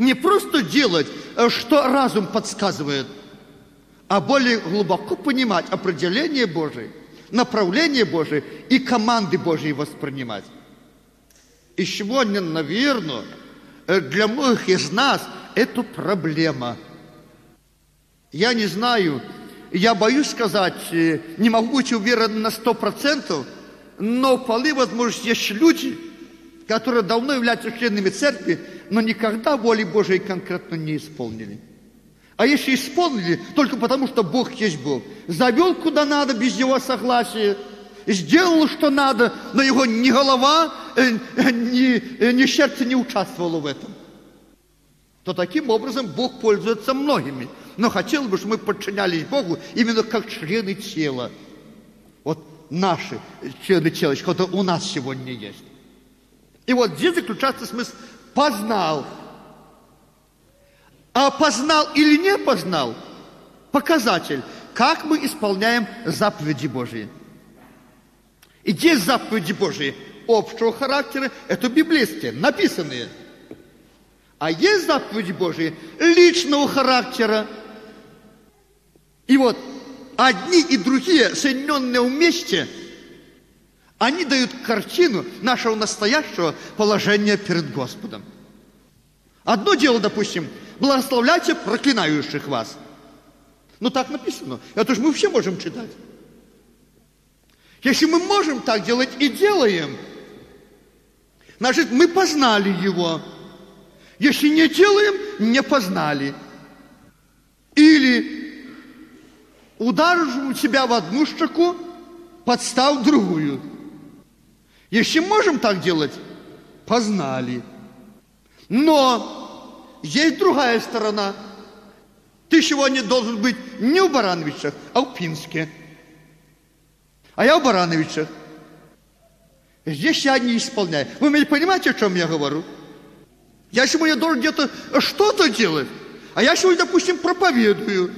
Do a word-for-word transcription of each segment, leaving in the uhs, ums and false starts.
Не просто делать, что разум подсказывает, а более глубоко понимать определение Божие, направление Божие и команды Божьи воспринимать. И сегодня, наверное, для многих из нас это проблема. Я не знаю, я боюсь сказать, не могу быть уверен на сто процентов, но вполне возможно, есть люди, которые давно являются членами церкви, но никогда воли Божией конкретно не исполнили. А если исполнили, только потому, что Бог есть Бог. Завел куда надо без Его согласия, сделал, что надо, но его ни голова, ни, ни сердце не участвовало в этом. То таким образом Бог пользуется многими. Но хотел бы, чтобы мы подчинялись Богу именно как члены тела. Вот наши члены тела, что у нас сегодня есть. И вот здесь заключается смысл «познал». А познал или не познал – показатель, как мы исполняем заповеди Божьи. И есть заповеди Божьи общего характера, это библейские, написанные. А есть заповеди Божьи личного характера. И вот одни и другие, соединенные вместе, они дают картину нашего настоящего положения перед Господом. Одно дело, допустим, благословляйте проклинающих вас. Ну, так написано. Это же мы все можем читать. Если мы можем так делать и делаем, значит, мы познали Его. Если не делаем, не познали. Или ударим себя в одну щеку, подстав другую. Если можем так делать, познали. Но есть другая сторона. Ты сегодня должен быть не у Барановичах, а у Пинске. А я у Барановичах. Здесь я не исполняю. Вы меня понимаете, о чем я говорю? Я сегодня должен где-то что-то делать, а я сегодня, допустим, проповедую.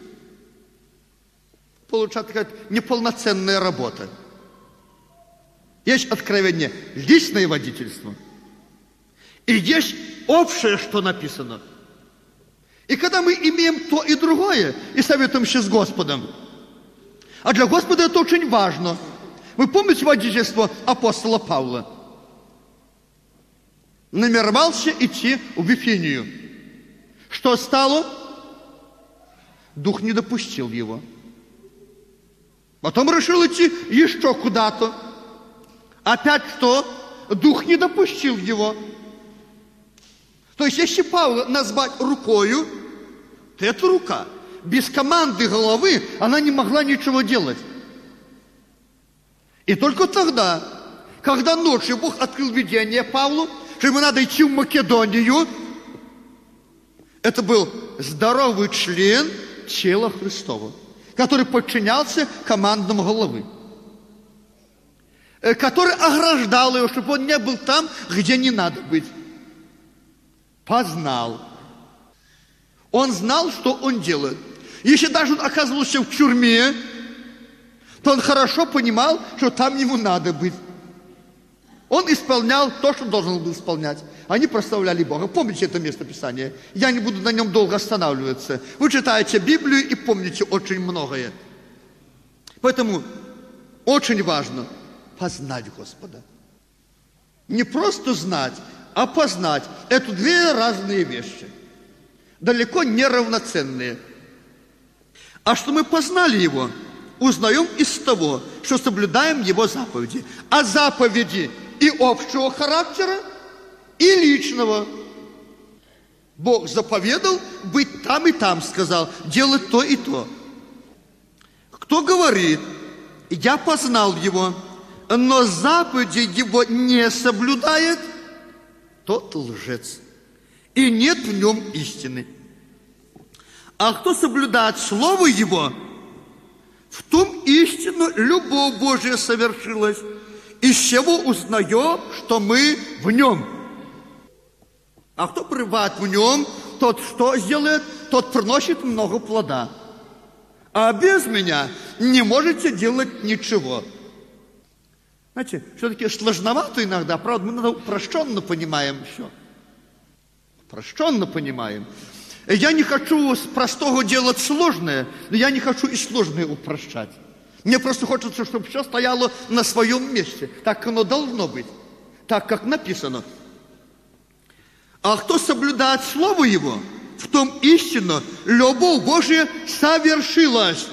Получается такая неполноценная работа. Есть откровение, личное водительство. И есть общее, что написано. И когда мы имеем то и другое, и советуемся с Господом, а для Господа это очень важно. Вы помните водительство апостола Павла? Намеревался идти в Вифинию. Что стало? Дух не допустил его. Потом решил идти еще куда-то. Опять что? Дух не допустил его. То есть, если Павла назвать рукою, то это рука. Без команды головы она не могла ничего делать. И только тогда, когда ночью Бог открыл видение Павлу, что ему надо идти в Македонию, это был здоровый член тела Христова, который подчинялся командам головы, который ограждал его, чтобы он не был там, где не надо быть. Познал. Он знал, что он делает. Если даже он оказывался в тюрьме, то он хорошо понимал, что там ему надо быть. Он исполнял то, что должен был исполнять. Они прославляли Бога. Помните это местописание? Я не буду на нем долго останавливаться. Вы читаете Библию и помните очень многое. Поэтому очень важно познать Господа. Не просто знать, а познать. Это две разные вещи. Далеко не равноценные. А что мы познали Его, узнаем из того, что соблюдаем Его заповеди. А заповеди и общего характера, и личного. Бог заповедал быть там и там, сказал, делать то и то. Кто говорит, я познал Его, но заповеди Его не соблюдает, тот лжец, и нет в нем истины. А кто соблюдает Слово Его, в том истину любовь Божия совершилась, из чего узнаем, что мы в Нем. А кто пребывает в Нем, тот что сделает, тот приносит много плода. А без Меня не можете делать ничего. Знаете, все-таки сложновато иногда, правда, мы упрощенно понимаем все. Упрощенно понимаем. Я не хочу с простого делать сложное, но я не хочу и сложное упрощать. Мне просто хочется, чтобы все стояло на своем месте. Так оно должно быть. Так, как написано. А кто соблюдает Слово Его, в том истинно любовь Божия совершилась.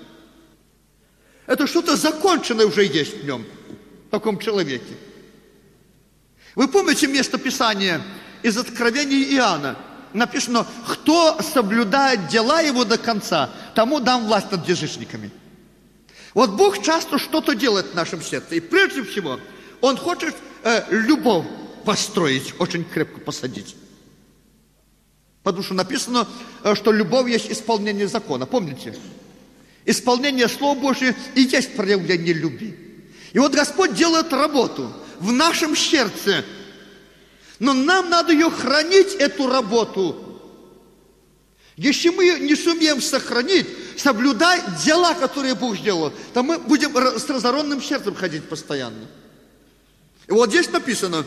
Это что-то законченное уже есть в нем, в таком человеке. Вы помните место Писания из Откровения Иоанна? Написано, кто соблюдает дела Его до конца, тому дам власть над язычниками. Вот Бог часто что-то делает в нашем сердце. И прежде всего, Он хочет э, любовь построить, очень крепко посадить. Потому что написано, э, что любовь есть исполнение закона. Помните? Исполнение Слова Божьего и есть проявление любви. И вот Господь делает работу в нашем сердце. Но нам надо ее хранить, эту работу. Если мы не сумеем сохранить, соблюдать дела, которые Бог сделал, то мы будем с разоренным сердцем ходить постоянно. И вот здесь написано,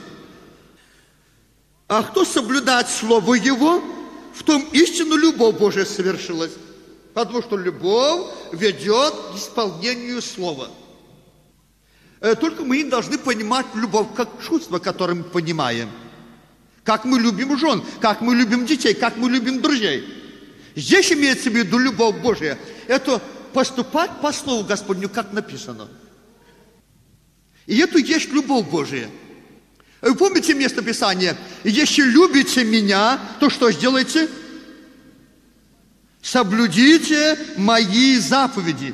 а кто соблюдает Слово Его, в том истину любовь Божия совершилась. Потому что любовь ведет к исполнению Слова. Только мы не должны понимать любовь как чувство, которое мы понимаем. Как мы любим жен, как мы любим детей, как мы любим друзей. Здесь имеется в виду любовь Божия. Это поступать по Слову Господню, как написано. И это есть любовь Божия. Вы помните место Писания? Если любите меня, то что сделайте? Соблюдите мои заповеди.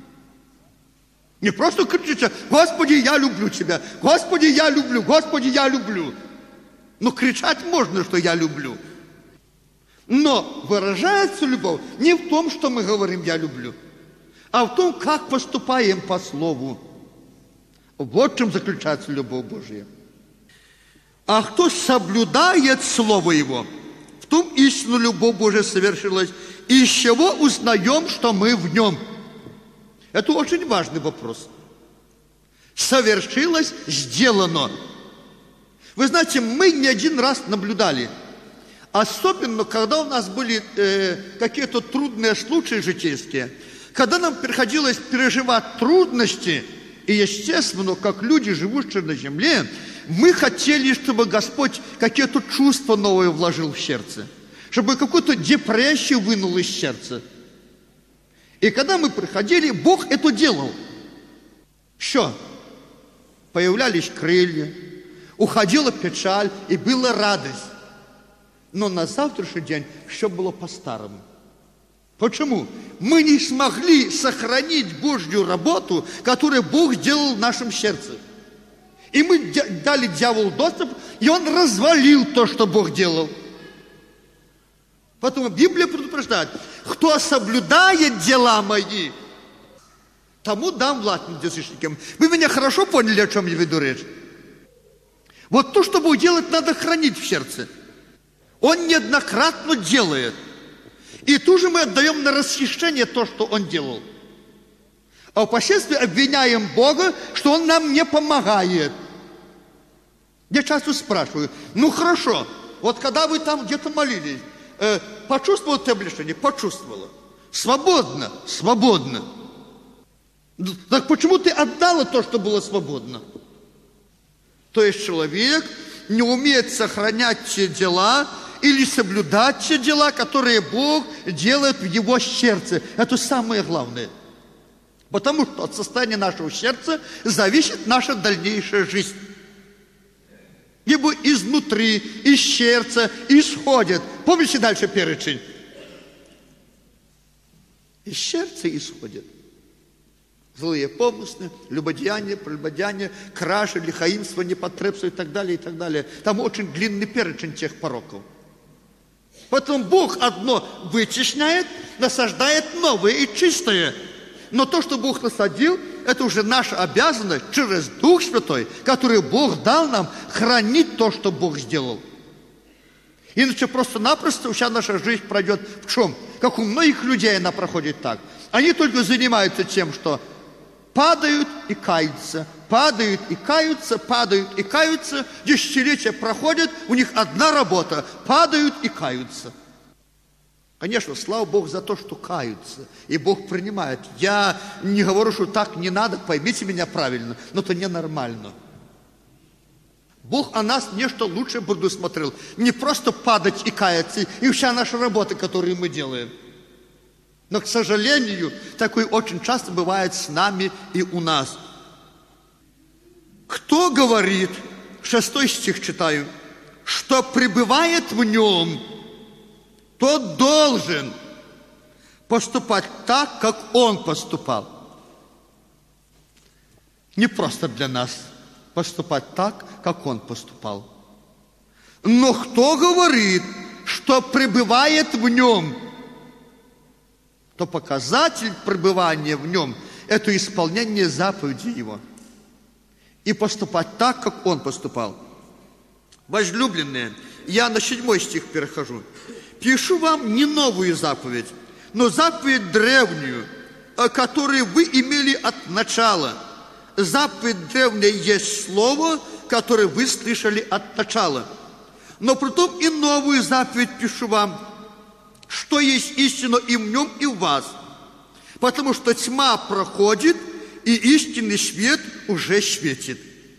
Не просто кричите, Господи, я люблю Тебя, Господи, я люблю, Господи, я люблю. Но кричать можно, что я люблю. Но выражается любовь не в том, что мы говорим «я люблю», а в том, как поступаем по Слову. Вот в чем заключается любовь Божья. А кто соблюдает Слово Его, в том истину любовь Божия совершилась, и из чего узнаем, что мы в Нем. Это очень важный вопрос. Совершилось, сделано. Вы знаете, мы не один раз наблюдали, особенно когда у нас были э, какие-то трудные случаи житейские, когда нам приходилось переживать трудности, и естественно, как люди, живущие на земле, мы хотели, чтобы Господь какие-то чувства новые вложил в сердце, чтобы какую-то депрессию вынул из сердца. И когда мы приходили, Бог это делал. Что? Появлялись крылья, уходила печаль, и была радость. Но на завтрашний день все было по-старому. Почему? Мы не смогли сохранить Божью работу, которую Бог сделал в нашем сердце. И мы дали дьяволу доступ, и он развалил то, что Бог делал. Поэтому Библия предупреждает, кто соблюдает дела мои, тому дам власть над язычниками. Вы меня хорошо поняли, о чем я веду речь? Вот то, что Бог делает, надо хранить в сердце. Он неоднократно делает. И тут же мы отдаем на расхищение то, что Он делал. А впоследствии обвиняем Бога, что Он нам не помогает. Я часто спрашиваю, ну хорошо, вот когда вы там где-то молились, э, почувствовала ты облегчение? Почувствовала. Свободно, свободно. Так почему ты отдала то, что было свободно? То есть человек не умеет сохранять те дела или соблюдать те дела, которые Бог делает в его сердце. Это самое главное. Потому что от состояния нашего сердца зависит наша дальнейшая жизнь. Ибо изнутри, из сердца исходит. Помните дальше перечень? Из сердца исходит. Злые помыслы, любодеяние, прелюбодеяние, кражи, лихаимство, непотребство и так далее, и так далее. Там очень длинный перечень тех пороков. Поэтому Бог одно вычищает, насаждает новое и чистое. Но то, что Бог насадил, это уже наша обязанность через Дух Святой, который Бог дал нам, хранить то, что Бог сделал. Иначе просто-напросто вся наша жизнь пройдет в чем? Как у многих людей она проходит так. Они только занимаются тем, что Падают и каются, падают и каются, падают и каются. Десятилетия проходят, у них одна работа – падают и каются. Конечно, слава Богу за то, что каются, и Бог принимает. Я не говорю, что так не надо, поймите меня правильно, но это ненормально. Бог о нас нечто лучше предусмотрел. Не просто падать и каяться, и вся наша работа, которую мы делаем. Но, к сожалению, такое очень часто бывает с нами и у нас. Кто говорит, шестой стих читаю, что пребывает в нем, тот должен поступать так, как он поступал. Не просто для нас поступать так, как он поступал. Но кто говорит, что пребывает в нем, то показатель пребывания в нем – это исполнение заповеди его. И поступать так, как он поступал. Возлюбленные, я на седьмой стих перехожу. Пишу вам не новую заповедь, но заповедь древнюю, которую вы имели от начала. Заповедь древняя есть слово, которое вы слышали от начала. Но притом и новую заповедь пишу вам, что есть истина и в нем, и в вас. Потому что тьма проходит, и истинный свет уже светит.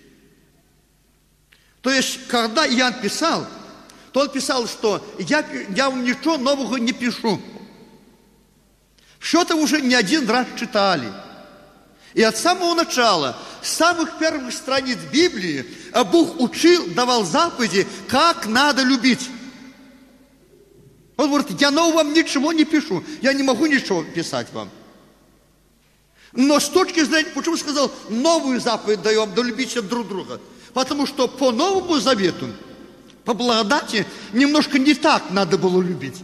То есть, когда Иоанн писал, то он писал, что я, я вам ничего нового не пишу. Что-то уже не один раз читали. И от самого начала, с самых первых страниц Библии, Бог учил, давал заповеди, как надо любить. Он говорит, я нового вам ничего не пишу, я не могу ничего писать вам. Но с точки зрения, почему сказал, новую заповедь даем, да любите друг друга? Потому что по Новому Завету, по благодати, немножко не так надо было любить.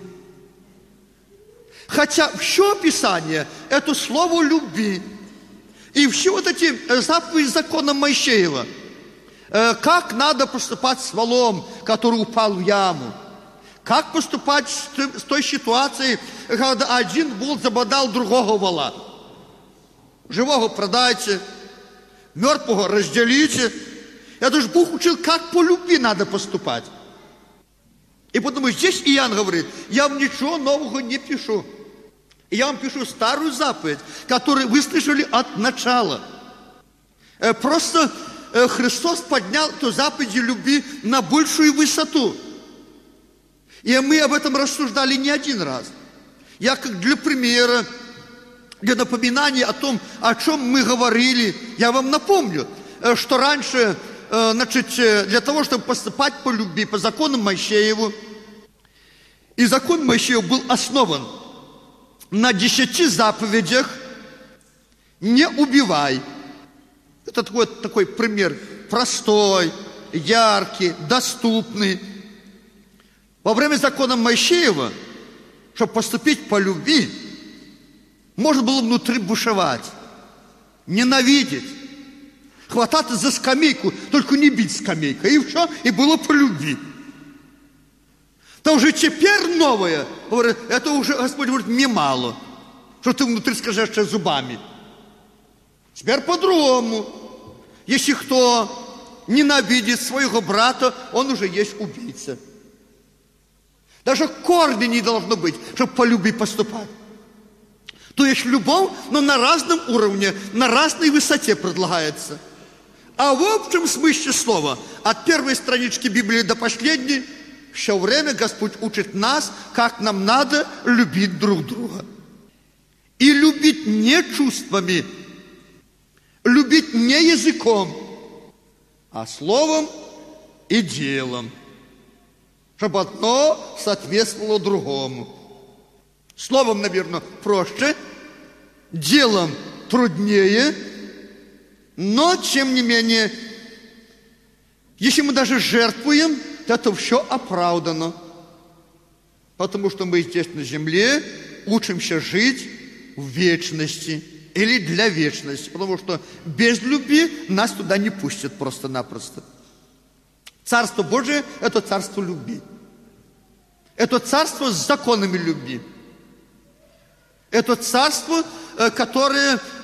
Хотя все Писание – это слово любви. И все вот эти заповеди закона Моисеева, как надо поступать с волом, который упал в яму, как поступать с той ситуацией, когда один вол забодал другого вола. Живого продайте, мертвого разделите. Это же Бог учил, как по любви надо поступать. И потому здесь Иоанн говорит, я вам ничего нового не пишу. Я вам пишу старую заповедь, которую вы слышали от начала. Просто Христос поднял эту заповедь любви на большую высоту. И мы об этом рассуждали не один раз. Я как для примера, для напоминания о том, о чем мы говорили, я вам напомню, что раньше, значит, для того, чтобы поступать по любви, по закону Моисееву, и закон Моисеев был основан на десяти заповедях: не убивай. Это такой, такой пример простой, яркий, доступный. Во время закона Моисеева, чтобы поступить по любви, можно было внутри бушевать, ненавидеть, хвататься за скамейку, только не бить скамейкой, и все, и было по любви. То уже теперь новое, говорит, это уже, Господь говорит, немало, что ты внутри скажешь зубами. Теперь по-другому. Если кто ненавидит своего брата, он уже есть убийца. Даже корня не должно быть, чтобы по любви поступать. То есть любовь, но на разном уровне, на разной высоте предлагается. А в общем смысле слова, от первой странички Библии до последней, все время Господь учит нас, как нам надо любить друг друга. И любить не чувствами, любить не языком, а словом и делом, чтобы одно соответствовало другому. Словом, наверное, проще, делом труднее, но, тем не менее, если мы даже жертвуем, то это все оправдано. Потому что мы здесь на земле учимся жить в вечности или для вечности. Потому что без любви нас туда не пустят просто-напросто. Царство Божие – это царство любви. Это царство с законами любви. Это царство, которое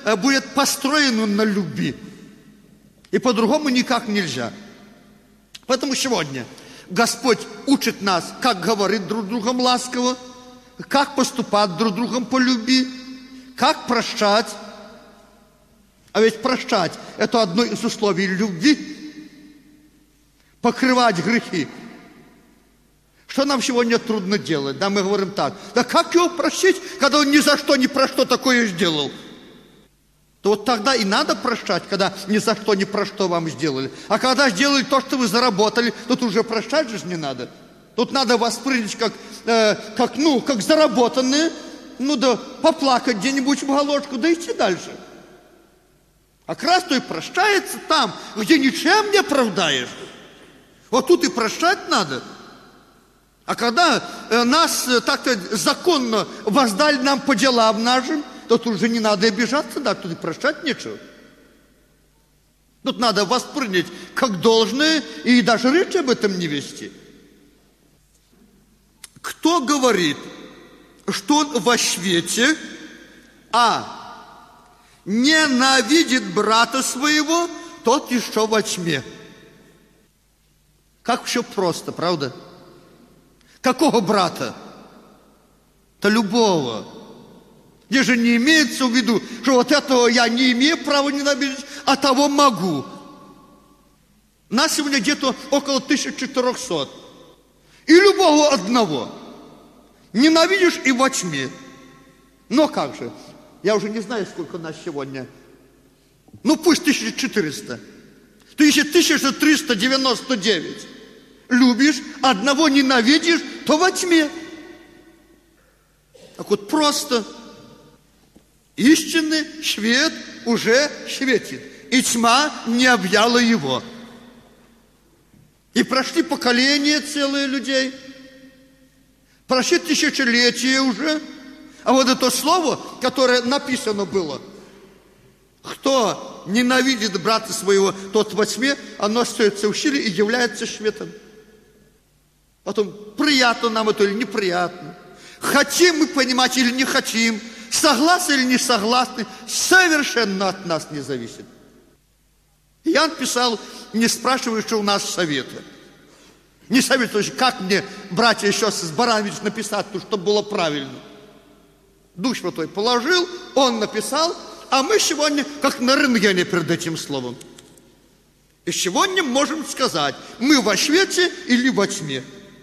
будет построен на любви. И по-другому никак нельзя. Поэтому сегодня Господь учит нас, как говорить друг с другом ласково, как поступать друг с другом по любви, как прощать. А ведь прощать – это одно из условий любви. Покрывать грехи. Что нам сегодня трудно делать? Да, мы говорим так. Да как его прощить, когда он ни за что, ни про что такое сделал? То вот тогда и надо прощать, когда ни за что, ни про что вам сделали. А когда сделали то, что вы заработали, тут уже прощать же не надо. Тут надо воспринять как, э, как, ну, как заработанное, ну да поплакать где-нибудь в уголочку, да идти дальше. А как раз то и прощается там, где ничем не оправдаешь. Вот тут и прощать надо. А когда э, нас э, так-то законно воздали нам по делам нашим, то тут уже не надо обижаться, да, тут и прощать нечего. Тут надо воспринять как должное и даже речи об этом не вести. Кто говорит, что он во свете, а ненавидит брата своего, тот еще во тьме. Как все просто, правда? Какого брата? Да любого. Где же не имеется в виду, что вот этого я не имею права ненавидеть, а того могу. Нас сегодня где-то около тысячи четырехсот. И любого одного. Ненавидишь и во тьме. Но как же? Я уже не знаю, сколько нас сегодня. Ну пусть тысяча четыреста. тысяча триста девяносто девять. Любишь, одного ненавидишь, то во тьме. Так вот просто. Истинный свет уже светит, и тьма не объяла его. И прошли поколения целые людей, прошли тысячелетия уже. А вот это слово, которое написано было, кто ненавидит брата своего, тот во тьме, оно остается в силе и является светом. Потом, приятно нам это или неприятно, хотим мы понимать или не хотим, согласны или не согласны, совершенно от нас не зависит. Иоанн писал, не спрашивай, что у нас совета. Не советуешь, как мне, братья и сестры, с Баранович написать, чтобы было правильно. Дух Святой положил, он написал, а мы сегодня как на рентгене перед этим словом. И сегодня можем сказать, мы во свете или во тьме.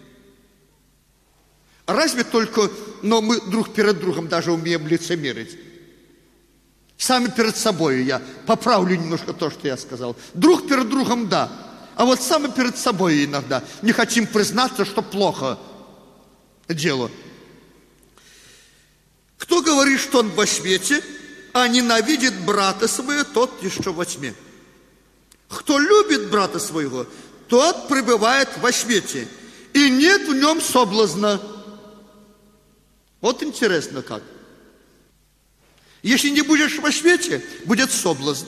Разве только, но мы друг перед другом даже умеем лицемерить. Сами перед собой я поправлю немножко то, что я сказал. Друг перед другом, да. А вот сами перед собой иногда не хотим признаться, что плохо дело. Кто говорит, что он во свете, а ненавидит брата своего, тот еще во тьме. Кто любит брата своего, тот пребывает во свете, и нет в нем соблазна. Вот интересно как. Если не будешь во свете, будет соблазн.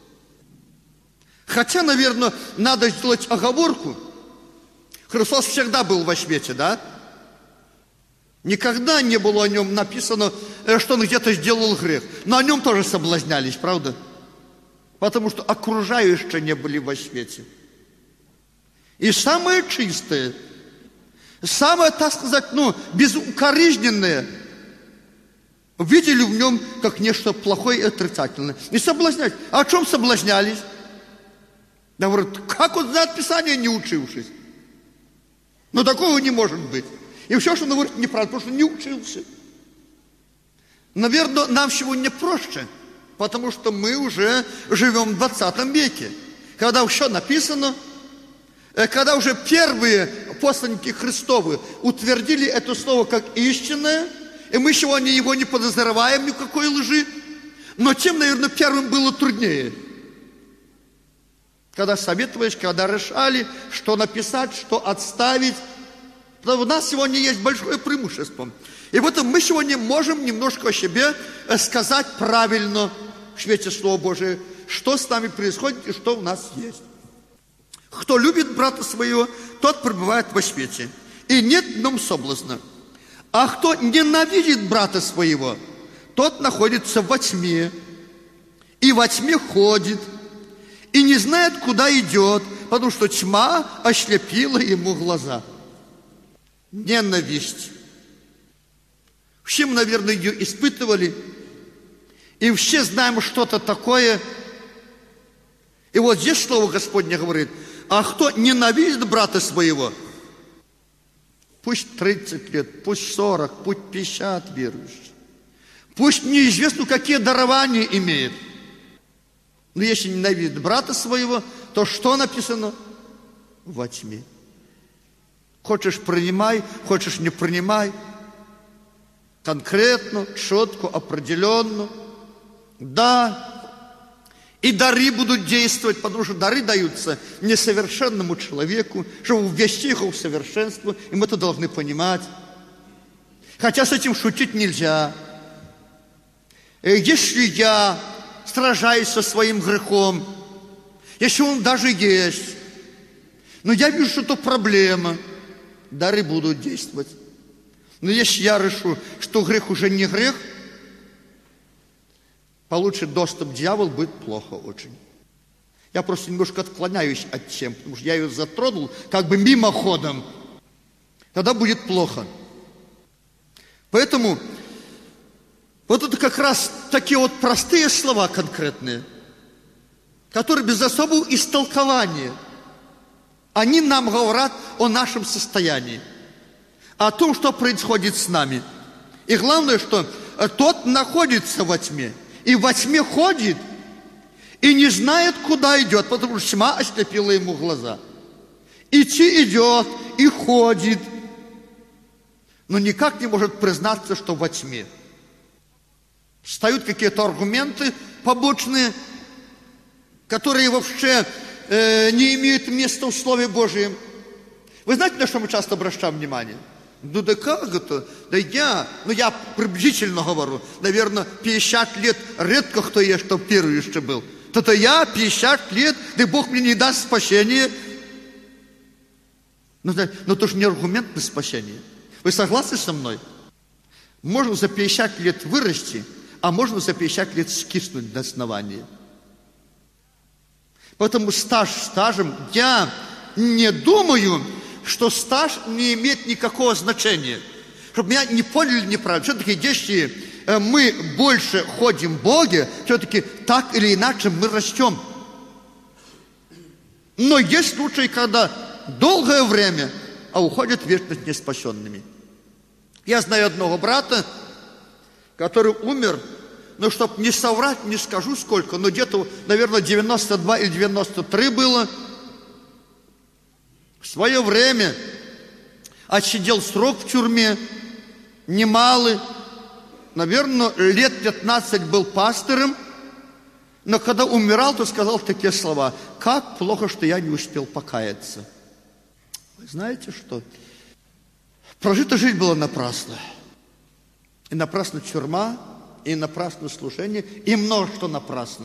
Хотя, наверное, надо сделать оговорку. Христос всегда был во свете, да? Никогда не было о нем написано, что он где-то сделал грех. Но о нем тоже соблазнялись, правда? Потому что окружающие не были во свете. И самое чистое, самое, так сказать, ну, безукоризненное, видели в нем как нечто плохое и отрицательное. И соблазнялись. А о чем соблазнялись? Да, говорят, как он знает Писание, не учившись? Но такого не может быть. И все, что он говорит, неправда, потому что не учился. Наверное, нам сегодня проще, потому что мы уже живем в двадцатом веке, когда все написано, когда уже первые посланники Христовы утвердили это слово как истинное, и мы сегодня его не подозреваем ни в какой лжи, но тем, наверное, первым было труднее. Когда советовались, когда решали, что написать, что отставить. Потому что у нас сегодня есть большое преимущество. И в этом мы сегодня можем немножко о себе сказать правильно в свете Слова Божия, что с нами происходит и что у нас есть. Кто любит брата своего, тот пребывает во свете, и нет в нем соблазна. А кто ненавидит брата своего, тот находится во тьме, и во тьме ходит, и не знает, куда идет, потому что тьма ослепила ему глаза. Ненависть. Все мы, наверное, ее испытывали, и все знаем что-то такое. И вот здесь слово Господне говорит: а кто ненавидит брата своего, пусть тридцать лет, пусть сорок, пусть пятьдесят верующих, пусть неизвестно, какие дарования имеет, но если ненавидит брата своего, то что написано? Во тьме. Хочешь — принимай, хочешь — не принимай. Конкретно, четко, определенно. Да. И дары будут действовать, потому что дары даются несовершенному человеку, чтобы ввести его в совершенство, и мы это должны понимать. Хотя с этим шутить нельзя. Если я сражаюсь со своим грехом, если он даже есть, но я вижу, что это проблема, дары будут действовать. Но если я решу, что грех уже не грех, получит доступ дьявол, будет плохо очень. Я просто немножко отклоняюсь от тем, потому что я ее затронул как бы мимоходом. Тогда будет плохо. Поэтому вот это как раз такие вот простые слова конкретные, которые без особого истолкования, они нам говорят о нашем состоянии, о том, что происходит с нами. И главное, что тот находится во тьме, и во тьме ходит, и не знает, куда идет, потому что тьма ослепила ему глаза. Идти идет, и ходит, но никак не может признаться, что во тьме. Встают какие-то аргументы побочные, которые вообще э, не имеют места в Слове Божьем. Вы знаете, на что мы часто обращаем внимание? Ну да как это? Да я, ну я приблизительно говорю, наверное, пятьдесят лет редко кто есть, чтобы верующий был. То-то я пятьдесят лет, да Бог мне не даст спасения. Но, но это же не аргумент на спасение. Вы согласны со мной? Можно за пятьдесят лет вырасти, а можно за пятьдесят лет скиснуть до основания. Поэтому стаж стажем. Я не думаю, что стаж не имеет никакого значения. Чтобы меня не поняли неправильно. Все-таки, если мы больше ходим в Боге, все-таки так или иначе мы растем. Но есть случаи, когда долгое время, а уходят в вечность неспасенными. Я знаю одного брата, который умер, но чтобы не соврать, не скажу сколько, но где-то, наверное, девяносто два или девяносто три было. В свое время отсидел срок в тюрьме, немалый, наверное, лет пятнадцать был пастором, но когда умирал, то сказал такие слова: как плохо, что я не успел покаяться. Вы знаете что? Прожита жизнь была напрасна. И напрасна тюрьма, и напрасно служение, и много что напрасно.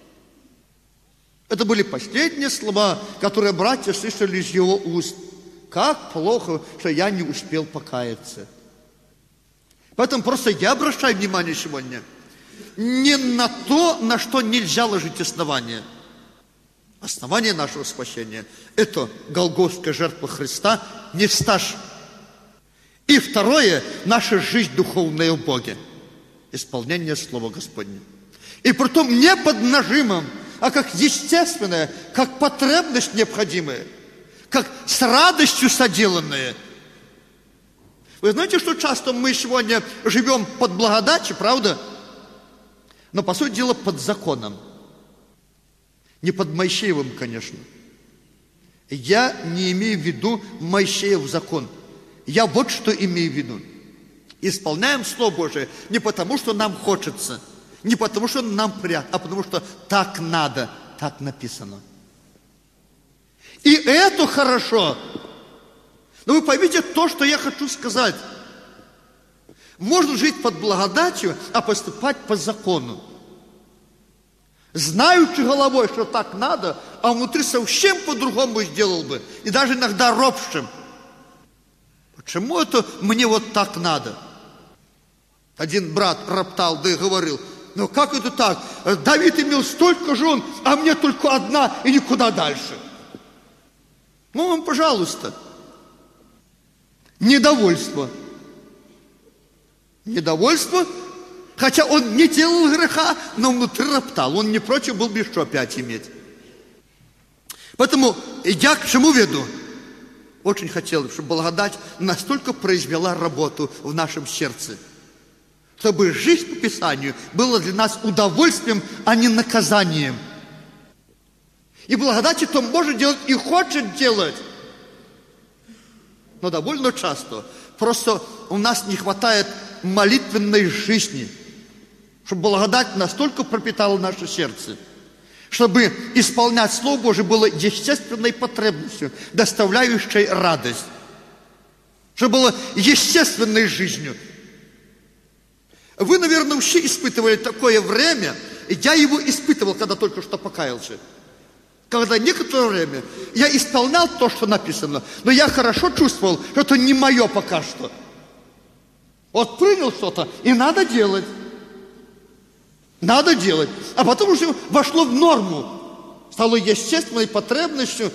Это были последние слова, которые братья слышали из его уст. Как плохо, что я не успел покаяться. Поэтому просто я обращаю внимание сегодня не на то, на что нельзя ложить основание. Основание нашего спасения – это голгофская жертва Христа, не стаж. И второе – наша жизнь духовная в Боге. Исполнение Слова Господня. И притом не под нажимом, а как естественное, как потребность необходимая, как с радостью соделанное. Вы знаете, что часто мы сегодня живем под благодатью, правда? Но, по сути дела, под законом. Не под Моисеевым, конечно. Я не имею в виду Моисеев закон. Я вот что имею в виду. Исполняем Слово Божие не потому, что нам хочется, не потому, что нам приятно, а потому, что так надо, так написано. И это хорошо. Но вы поймите то, что я хочу сказать. Можно жить под благодатью, а поступать по закону. Знаючи головой, что так надо, а внутри совсем по-другому сделал бы. И даже иногда ропщим. Почему это мне вот так надо? Один брат роптал, да и говорил: ну как это так? Давид имел столько жен, а мне только одна и никуда дальше. Ну, вам, пожалуйста. Недовольство. Недовольство, хотя он не делал греха, но внутри роптал. Он не против был бы что опять иметь. Поэтому я к чему веду? Очень хотел, чтобы благодать настолько произвела работу в нашем сердце, чтобы жизнь по Писанию была для нас удовольствием, а не наказанием. И благодать это может делать и хочет делать. Но довольно часто просто у нас не хватает молитвенной жизни, чтобы благодать настолько пропитала наше сердце, чтобы исполнять Слово Божие было естественной потребностью, доставляющей радость, чтобы было естественной жизнью. Вы, наверное, все испытывали такое время, и я его испытывал, когда только что покаялся. Когда некоторое время я исполнял то, что написано, но я хорошо чувствовал, что это не мое пока что. Вот принял что-то, и надо делать. Надо делать. А потом уже вошло в норму. Стало естественной потребностью.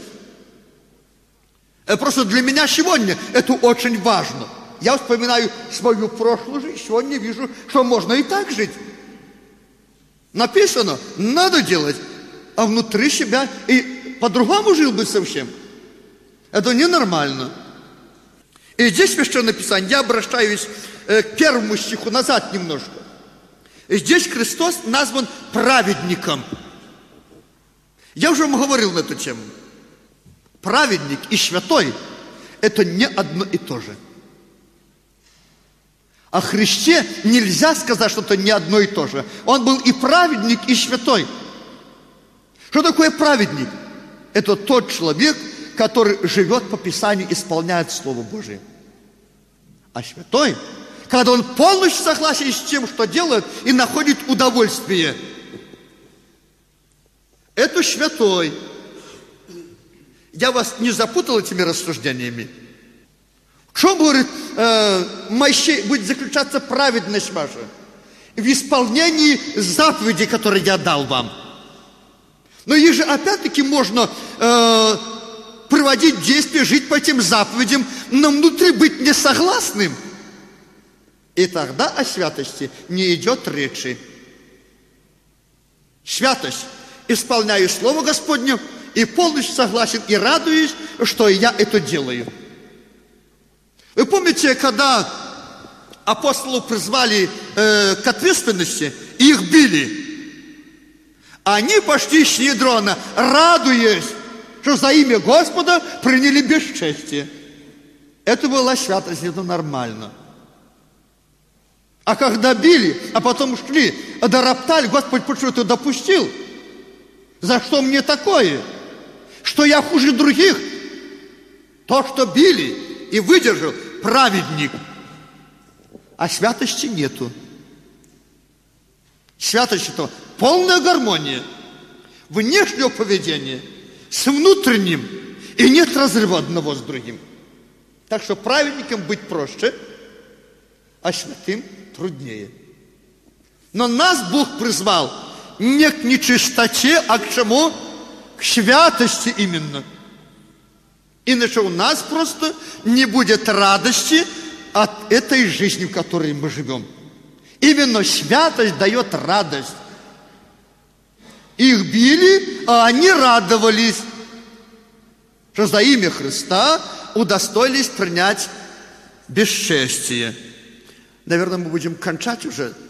Просто для меня сегодня это очень важно. Я вспоминаю свою прошлую жизнь, сегодня вижу, что можно и так жить. Написано, надо делать. А внутри себя и по-другому жил бы совсем. Это ненормально. И здесь Священное Писание, я обращаюсь э, к первому стиху назад немножко. И здесь Христос назван праведником. Я уже вам говорил на эту тему. Праведник и святой – это не одно и то же. О Христе нельзя сказать, что это не одно и то же. Он был и праведник, и святой. Что такое праведник? Это тот человек, который живет по Писанию, исполняет Слово Божие. А святой, когда он полностью согласен с тем, что делает, и находит удовольствие. Это святой. Я вас не запутал этими рассуждениями? В чем, говорит, э, Моисей, будет заключаться праведность ваша? В исполнении заповедей, которые я дал вам. Но их же опять-таки можно э, проводить действия, жить по этим заповедям, но внутри быть несогласным. И тогда о святости не идет речи. Святость. Исполняю Слово Господне и полностью согласен и радуюсь, что я это делаю. Вы помните, когда апостолов призвали э, к ответственности, и их били? Они пошли с Недрона, радуясь, что за имя Господа приняли бесчестие. Это была святость, это нормально. А когда били, а потом шли, да роптали, Господь, почему ты допустил? За что мне такое? Что я хуже других? То, что били и выдержал, праведник. А святости нету. Святость это полная гармония внешнего поведения с внутренним, и нет разрыва одного с другим. Так что праведникам быть проще, а святым труднее. Но нас Бог призвал не к нечистоте, а к чему? К святости именно. Иначе у нас просто не будет радости от этой жизни, в которой мы живем. Именно святость дает радость. Их били, а они радовались, что за имя Христа удостоились принять бесчестие. Наверное, мы будем кончать уже.